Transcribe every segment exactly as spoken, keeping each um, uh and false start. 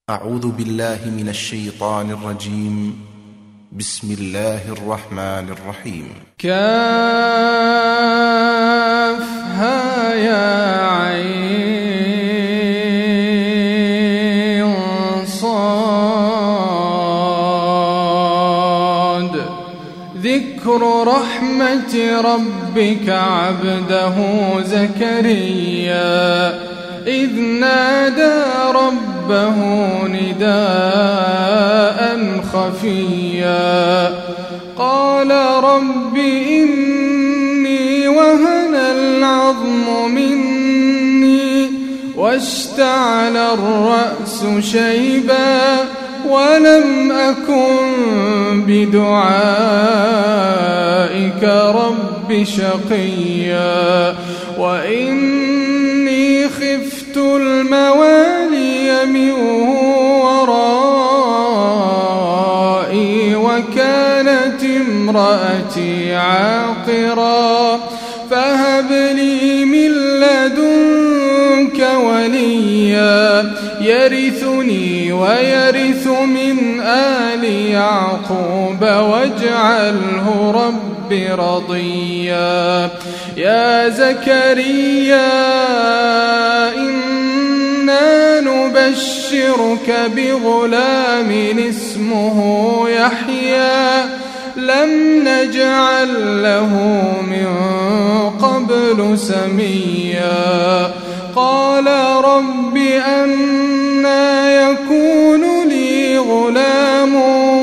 أعوذ بالله من الشيطان الرجيم. بسم الله الرحمن الرحيم. كافها يا عين صاد ذكر رحمة ربك عبده زكريا إذ نادى ربه نداء خفيا قال رب إني وهن العظم مني واشتعل الرأس شيبا ولم أكن بدعائك رب شقيا وإني خفت الموالي من ورائي وكانت امرأتي عاقرا فهب لي من لدنك وليا يرثني ويرث من آل يعقوب واجعله رب رضيا يا زكريا إنا نبشرك بغلام اسمه يحيى لم نجعل له من قبل سميا قال رب أنى يكون لي غلام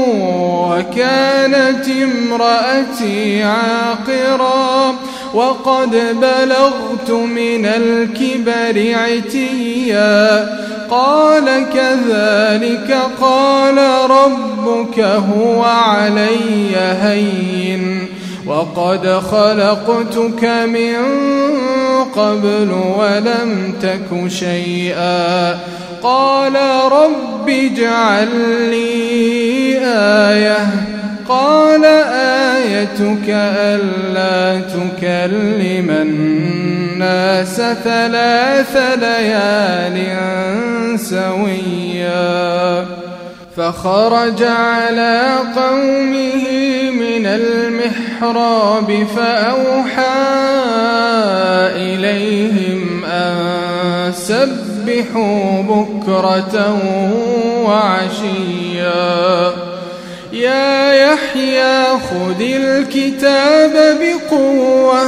وكانت امرأتي عاقرا وقد بلغت من الكبر عتيا قال كذلك قال ربك هو علي هين وقد خلقتك من قبل ولم تك شيئا قال رب اجعل لي آية قال آيتك ألا تكلم الناس ثلاث ليال سويا فخرج على قومه من المحراب فأوحى إليهم أن سبحوا بكرة وعشيا يا يحيى خذ الكتاب بقوة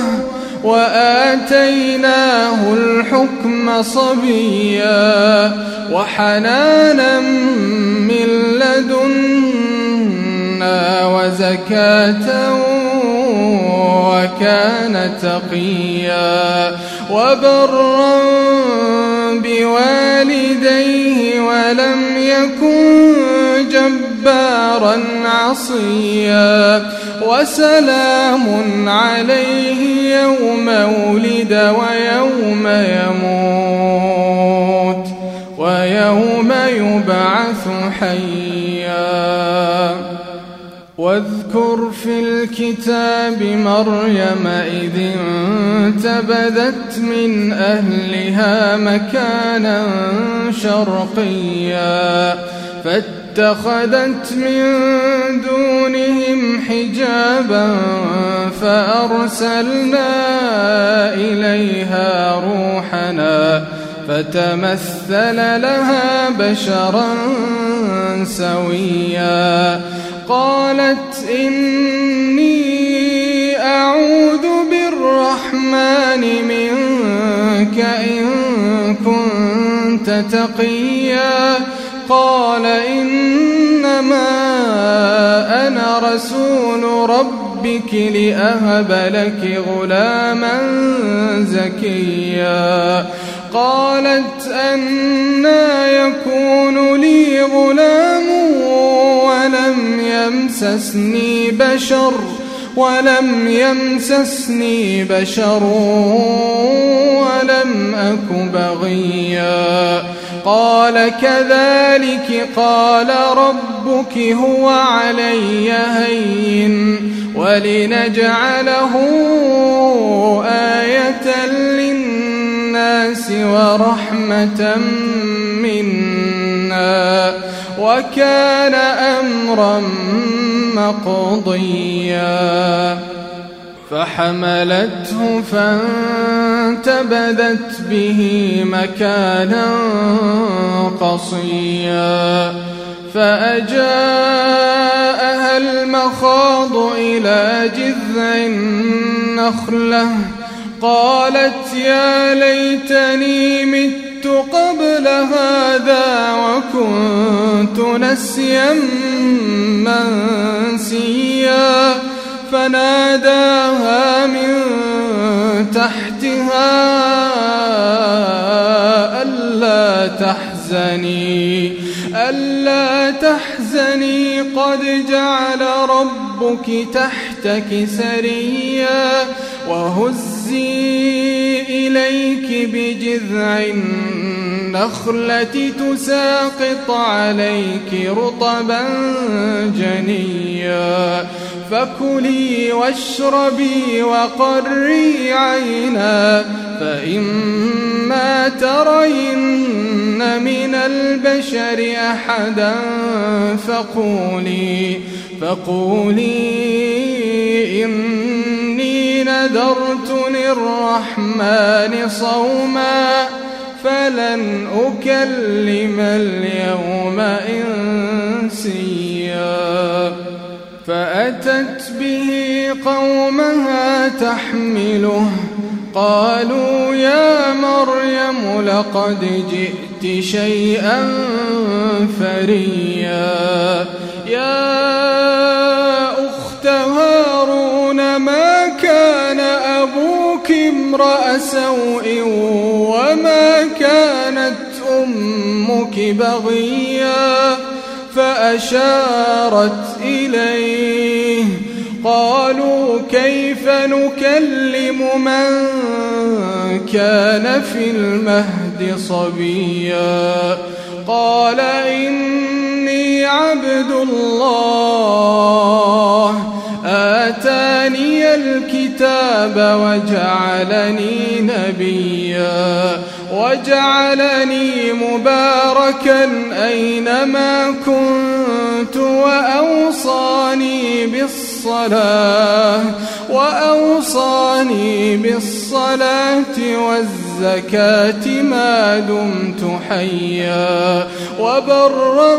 وآتيناه الحكم صبيا وحنانا من لدنا وزكاة وكان تقيا وبرا بوالديه ولم يكن جبارا عصيا وسلام عليه يوم ولد ويوم يموت ويوم يبعث حيا واذكر في الكتاب مريم إذ انتبذت من أهلها مكانا شرقيا فاتخذت من دونهم حجابا فأرسلنا إليها روحنا فتمثل لها بشرا سويا قالت إني أعوذ بالرحمن منك إن كنت تقيا قال إنما أنا رسول ربك لأهب لك غلاما زكيا قالت أنى يكون لي غلام ولم يمسسني بشر ولم يمسسني بشر ولم أك بغيا قال كذلك قال ربك هو علي هين ولنجعله آية للناس ورحمة منا منا وكان أمرا مقضيا فحملته فانتبذت به مكانا قصيا فأجاءها المخاض إلى جذع النخلة قالت يا ليتني مت قبل هذا وكنت نسيا منسيا فناداها من تحتها ألا تحزني ألا تحزني قد جعل ربك تحتك سريا وهزي إليك بجذع النخلة تساقط عليك رطبا جنيا فكلي واشربي وقري عينا فإما ترين من البشر أحدا فقولي فقولي إني نذرت للرحمن صوما فلن أكلم اليوم إنسيا فأتت به قومها تحمله قالوا يا مريم لقد جئت شيئا فريا يا أخت هارون ما كان أبوك امرأ سوء وما كانت أمك بغيا فأشارت إليه قالوا كيف نكلم من كان في المهد صبيا قال إني عبد الله آتاني الكتاب وجعلني نبيا وجعلني مباركا أينما كنت وأوصاني بالصلاة وأوصاني بالصلاة والزكاة ما دمت حيا وبرا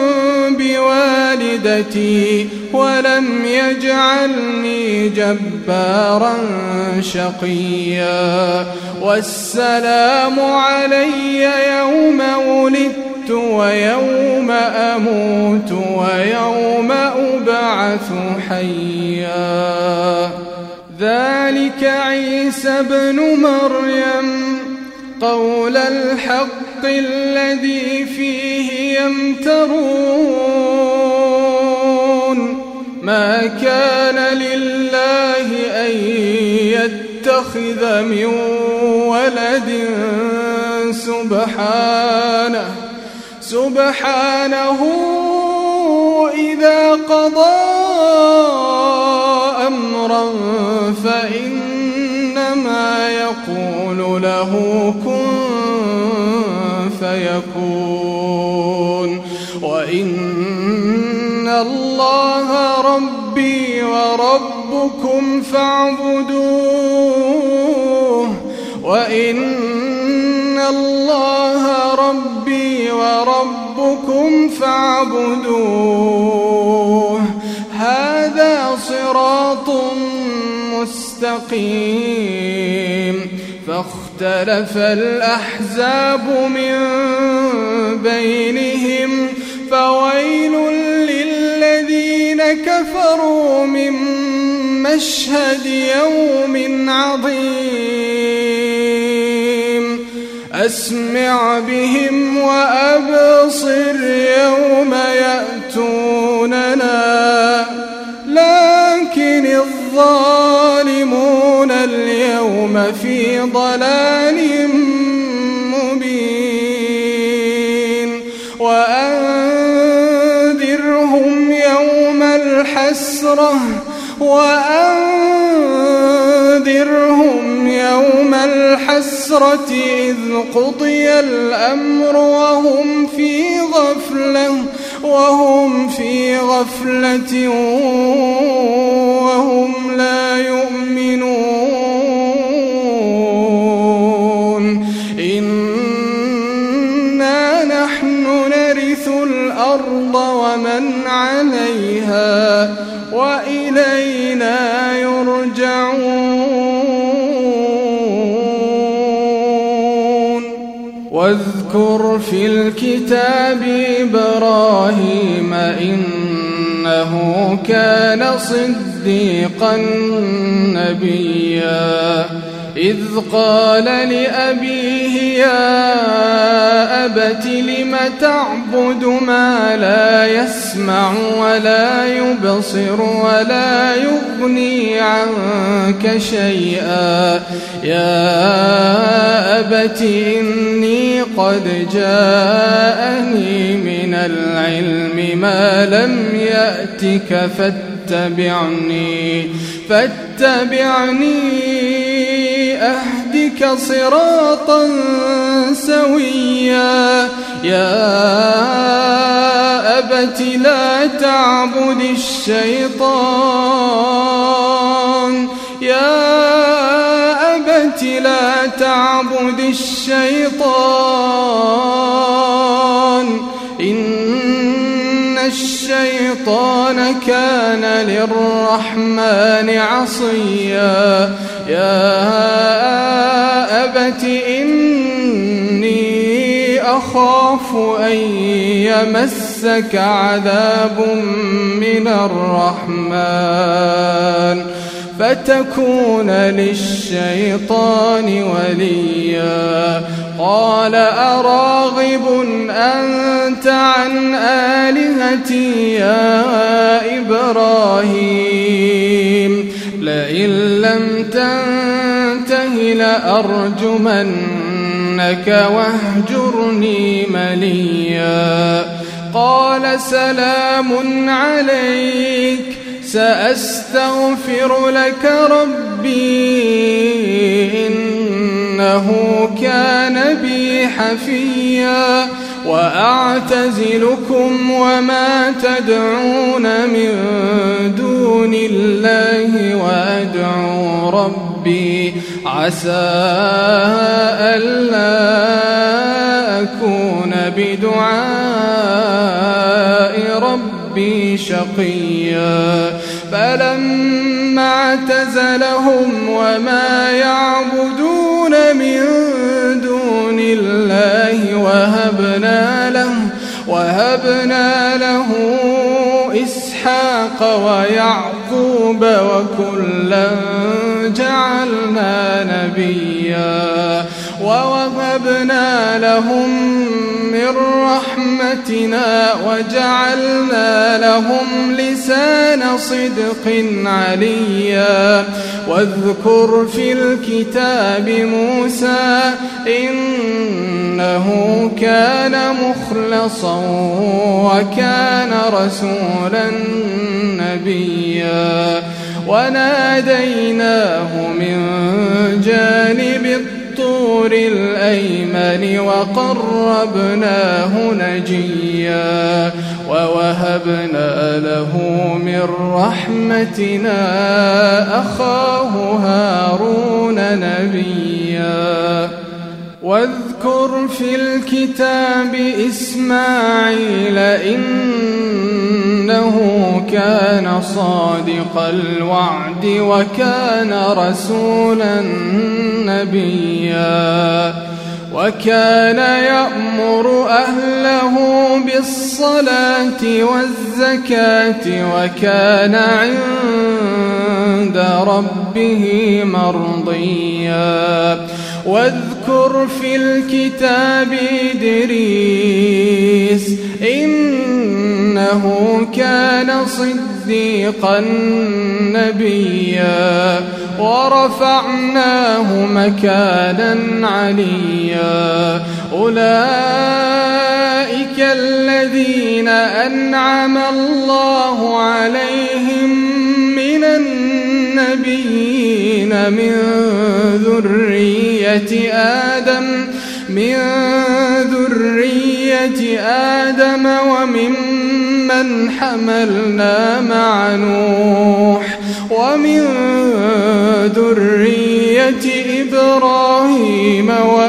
بوالدتي ولم يجعلني جبارا شقيا والسلام علي يوم ولدت ويوم أموت ويوم أبعث حيا ذلك عيسى ابن مريم قول الحق الذي فيه يمترون ما كان لله أن يتخذ من ولد سبحانه سبحانه إذا قضى أمرا فإنما يقول له كن فيكون وإن الله ربي وربكم فاعبدوه وإن الله ربي وربكم فاعبدوه هذا صراط مستقيم فاختلف الأحزاب من بينهم فويل للذين كفروا من مشهد يوم عظيم أسمع بهم وأبصر يوم يأتوننا لكن الظالمون اليوم في ضلال مبين وأنذرهم يوم الحسرة وأنذرهم وأنذرهم يوم الحسرة إذ قضي الأمر وهم في غفلة وهم في غفلة وهم لا يؤمنون إنا نحن نرث الأرض ومن عليها وإلينا يرجعون واذكر في الكتاب إبراهيم إنه كان صديقا نبيا إذ قال لأبيه يا أبت لم تعبد ما لا يسمع ولا يبصر ولا يغني عنك شيئا يا أبت إني قد جاءني من العلم ما لم يأتك فاتبعني فاتبعني أهدك صراطا سويا يا أبت لا تعبد الشيطان يا أبت لا تعبد الشيطان إن الشيطان كان للرحمن عصيا يا أبت إني أخاف أن يمسك عذاب من الرحمن فتكون للشيطان وليا قال أراغب أنت عن آلهتي يا إبراهيم لئن لم تنته لأرجمنك واهجرني مليا قال سلام عليك سأستغفر لك ربي إنه كان بي حفيا وأعتزلكم وما تدعون من دون الله وأدعو ربي عسى ألا أكون بدعاء ربي شقيا فلما اعتزلهم وما يعبدون من دون الله وهبنا له وهبنا له إسحاق ويعقوب وكلا جعلنا نبيا ووهبنا لهم من رحمتنا وجعلنا لهم لسان صدق عليا واذكر في الكتاب موسى إنه كان مخلصا وكان رسولا نبيا وناديناه من جانب الطور الأيمن وقربناه نجيا ووهبنا له من رحمتنا أخاه هارون نبيا واذكر في الكتاب إسماعيل إنه كان صادق الوعد وكان رسولا نبيا وكان يأمر أهله بالصلاة والزكاة وكان عند ربه مرضيا واذكر في الكتاب إدريس إنه كان صديقا نبيا ورفعناه مكانا عليا أولئك الذين أنعم الله عليهم من النبيين النبيين من ذرية آدم من ذرية آدم وممن حملنا مع نوح ومن ذرية إبراهيم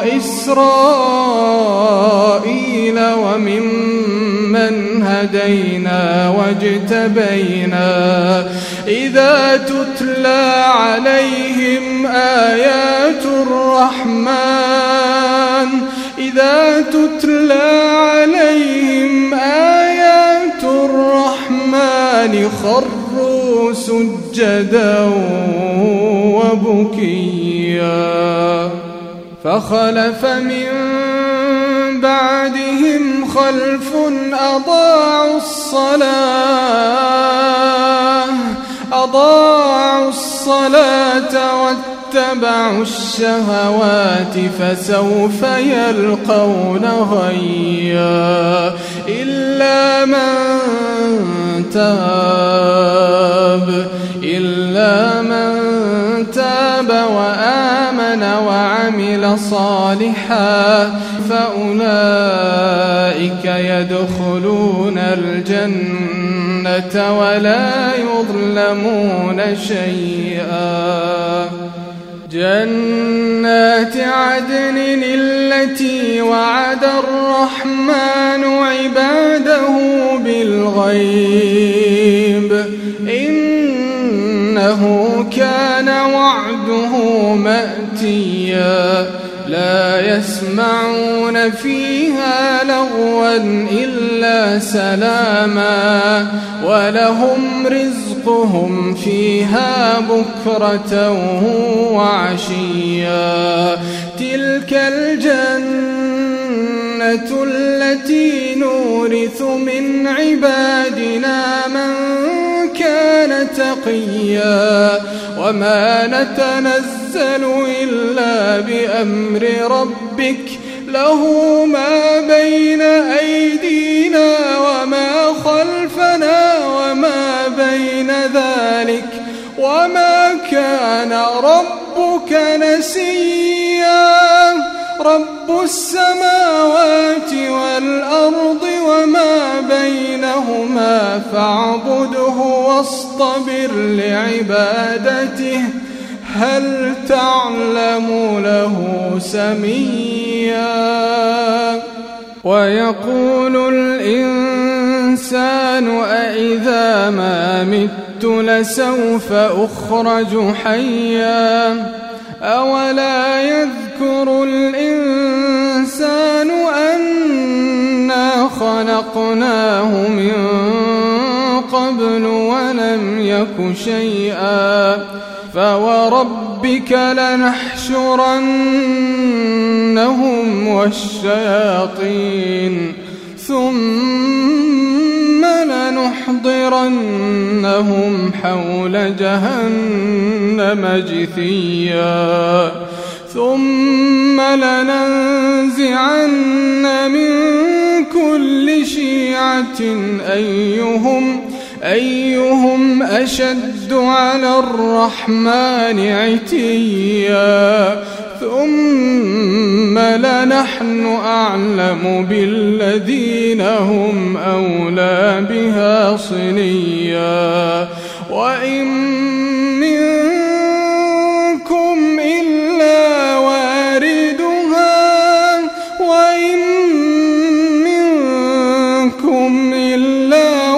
وإسرائيل وممن هدينا واجتبينا إذا تتلى عليهم آيات الرحمن إذا تتلى عليهم آيات الرحمن خروا سجدا وبكيا فخلف من بعدهم خلف أضاعوا الصلاة أضاعوا الصلاة واتبعوا الشهوات فسوف يلقون غيا إلا من تاب إلا من تاب وآمن وعمل صالحا فأولئك يدخلون الجنة ولا يظلمون شيئا جنات عدن التي وعد الرحمن عباده بالغيب إنه كان وعده مأتيا لا يسمعون فيها لغوا إلا سلاما ولهم رزقهم فيها بكرة وعشيا تلك الجنة التي نورث من عبادنا من كان تقيا وما نتنزل إلا بأمر ربك له ما بين أيدينا وما خلفنا وما بين ذلك وما كان ربك نسيا رب السماوات والأرض وما بينهما فاعبده واصطبر لعبادته هل تعلم له سميا ويقول الإنسان أإذا ما مت لسوف أخرج حيا أولا يذكر الإنسان أنا خلقناه من قبل ولم يك شيئا فوربك لنحشرنهم والشياطين ثم لنحضرنهم حول جهنم جثيا ثم لننزعن من كل شيعة أيهم أيهم أشد على الرحمن عتيا ثم لنحن أعلم بالذين هم أولى بها صليا وإن منكم إلا واردها وإن منكم إلا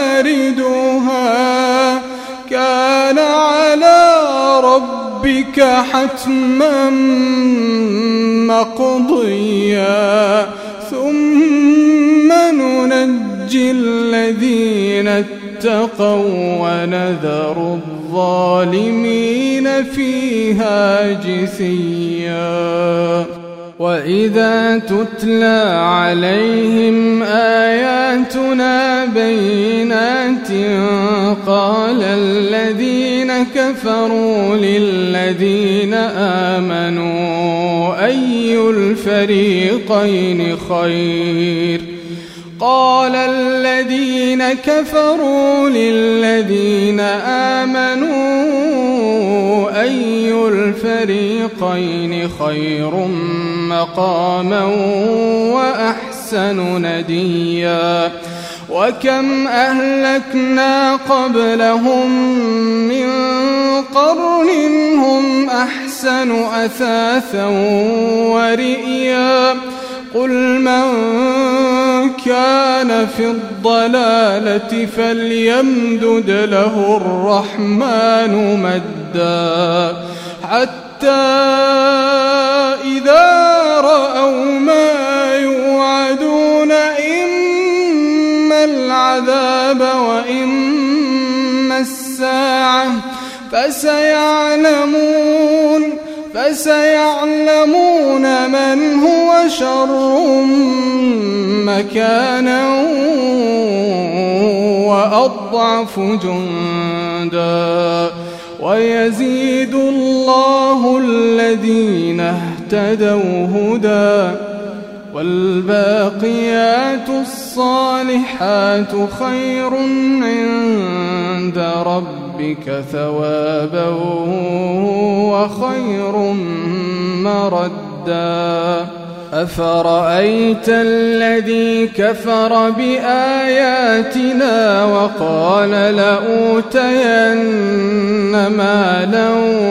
واردها كان على ربك حتما مقضيا ثم ننجي الذين اتقوا ونذر الظالمين فيها جثيا وإذا تتلى عليهم آياتنا بينات قال الذين كفروا للذين آمنوا أي الفريقين خير قال الذين كفروا للذين آمنوا أي الفريقين خير مقاما وأحسن نديا وكم أهلكنا قبلهم من قرن هم أحسن أثاثا ورئيا قل من كان في الضلالة فليمدد له الرحمن مدا حتى إذا رأوا ما يوعدون إما العذاب وإما الساعة فسيعلمون فسيعلمون من هو شر مكانا وأضعف جندا ويزيد الله الذين اهتدوا هدى والباقيات الصالحات خير عند ربك ثوابا وخير مردا أفرأيت الذي كفر بآياتنا وقال لأوتين مالا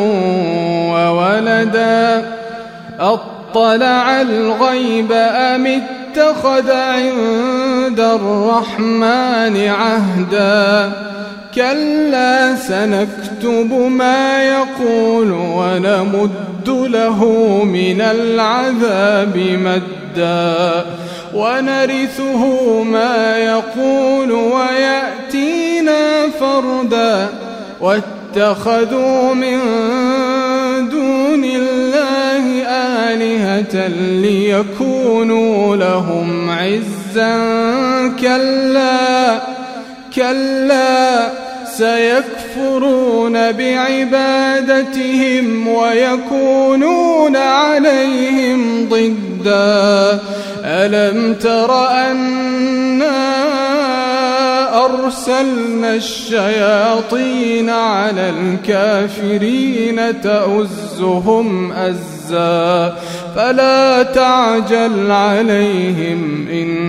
وولدا أطلع الغيب أم اتخذ عند الرحمن عهدا كلا سنكتب ما يقول ونمد له من العذاب مدا ونرثه ما يقول ويأتينا فردا واتخذوا من دون الله آلهة ليكونوا لهم عزا كلا كلا سيكفرون بعبادتهم ويكونون عليهم ضدا ألم تر أنا أرسلنا الشياطين على الكافرين تؤزهم أزا فلا تعجل عليهم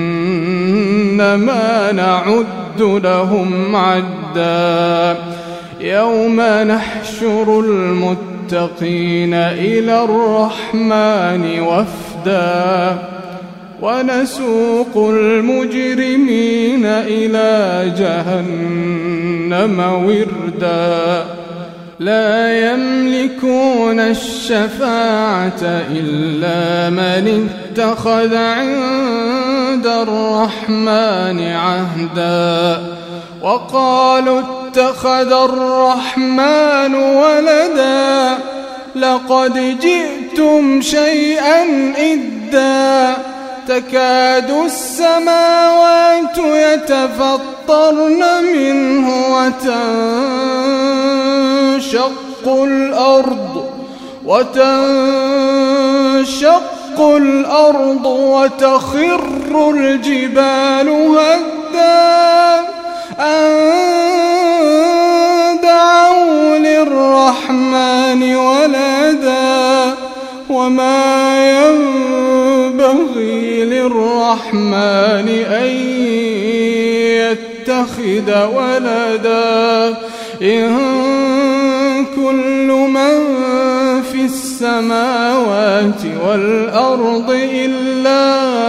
إنما نعد لهم عدا يوم نحشر المتقين إلى الرحمن وفدا ونسوق المجرمين إلى جهنم وردا لا يملكون الشفاعة إلا من اتخذ عند الرحمن عهدا وقالوا اتخذ الرحمن ولدا لقد جئتم شيئا إدا تكاد السماوات يتفطرن منه وتنشق الأرض وتنشق الأرض وتخر الجبال هدا أن دعوا للرحمن ولدا وما ينبغي للرحمن أن يتخذ ولدا إن كل من في السماوات والأرض إلا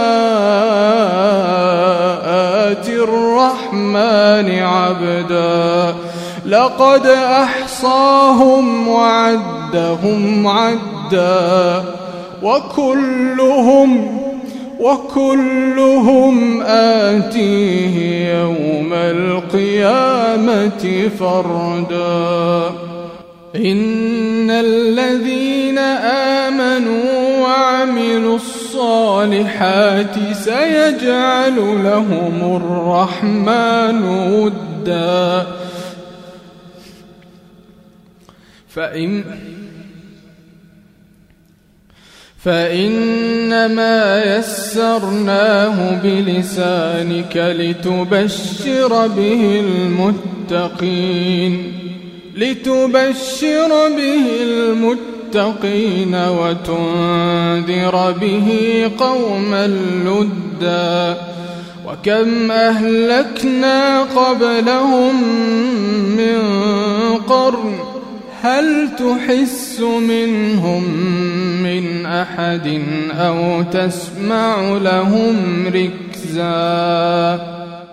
آتي الرحمن عبدا لقد أحصاهم وعدهم عدا وكلهم وكلهم آتيه يوم القيامة فردا إن الذين آمنوا وعملوا الصالحات سيجعل لهم الرحمن ودا فإن فإنما يسرناه بلسانك لتبشر به المتقين لتبشر به المتقين وتنذر به قوما لدا وكم أهلكنا قبلهم من قرن هل تحس منهم من أحد أو تسمع لهم ركزا